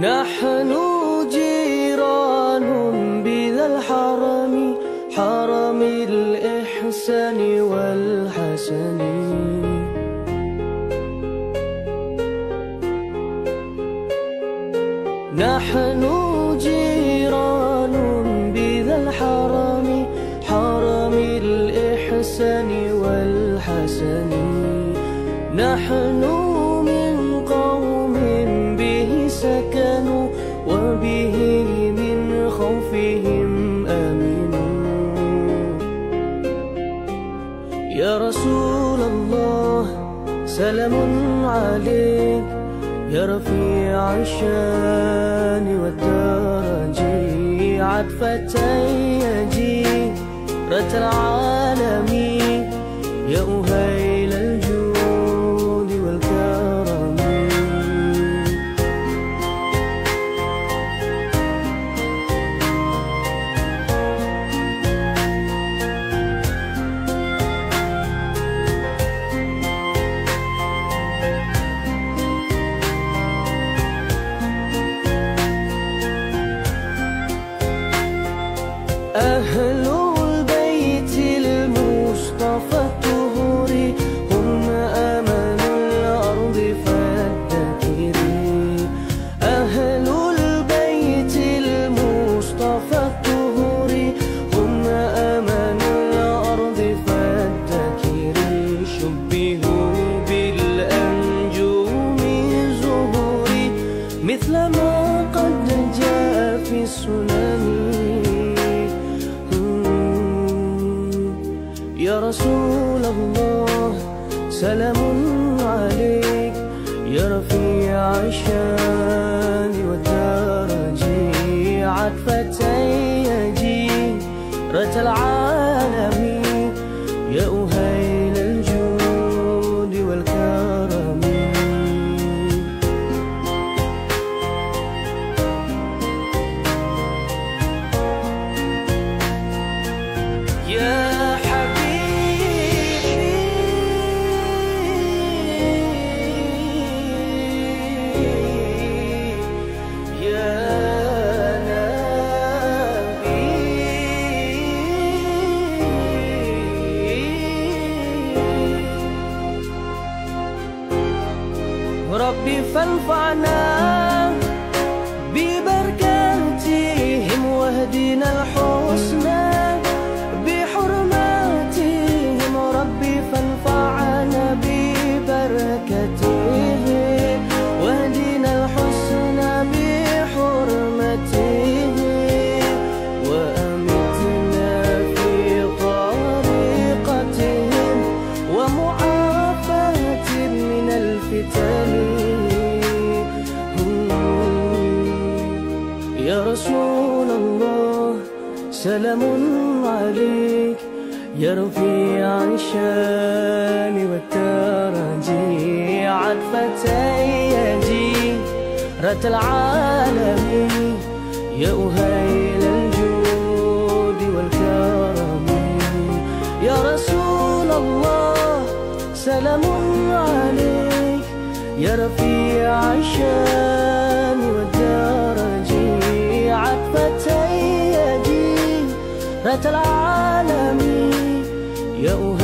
نحن جيران بذا الحرم، حرم الإحسان والحسن. نحن جيران بذا الحرم، حرم الإحسان والحسن. نحن من قوم به سكنوا، وبه من خوفهم آمنوا. يا رسول الله سلام عليك، يا رفيع الشان والدرج، عطفة يجيرة العالمين، يا أهيل الجود والكرم. أهل البيت المصطفى الطهور، هم أمل الأرض فالذاكرين. أهل البيت المصطفى الطهور، هم أمل الأرض فالذاكرين. شبهوا بالأنجوم الزهور، مثل ما قد جاء في السنن. يا رسول الله سلام عليك، يا رفيع الشان والدرج، عطفة يجيرة العالمين، يا أهيل الجود والكرم. يا ربي فانفعنا ببركاتهم، واهدنا الحسنى بحرماتهم. ربي فانفعنا ببركاتهم، واهدنا الحسنى بحرماتهم. وأمتنا في طريقتهم، ومعافاة من الفتن. يا رسول الله سلام عليك، يا رفيع الشان والدرج، عطفة يجيرة العالمين، يا أهيل الجود والكرم. يا رسول الله سلام عليك، يا رفيع الشان والدرج، عطفة يجيرة العالمين، يا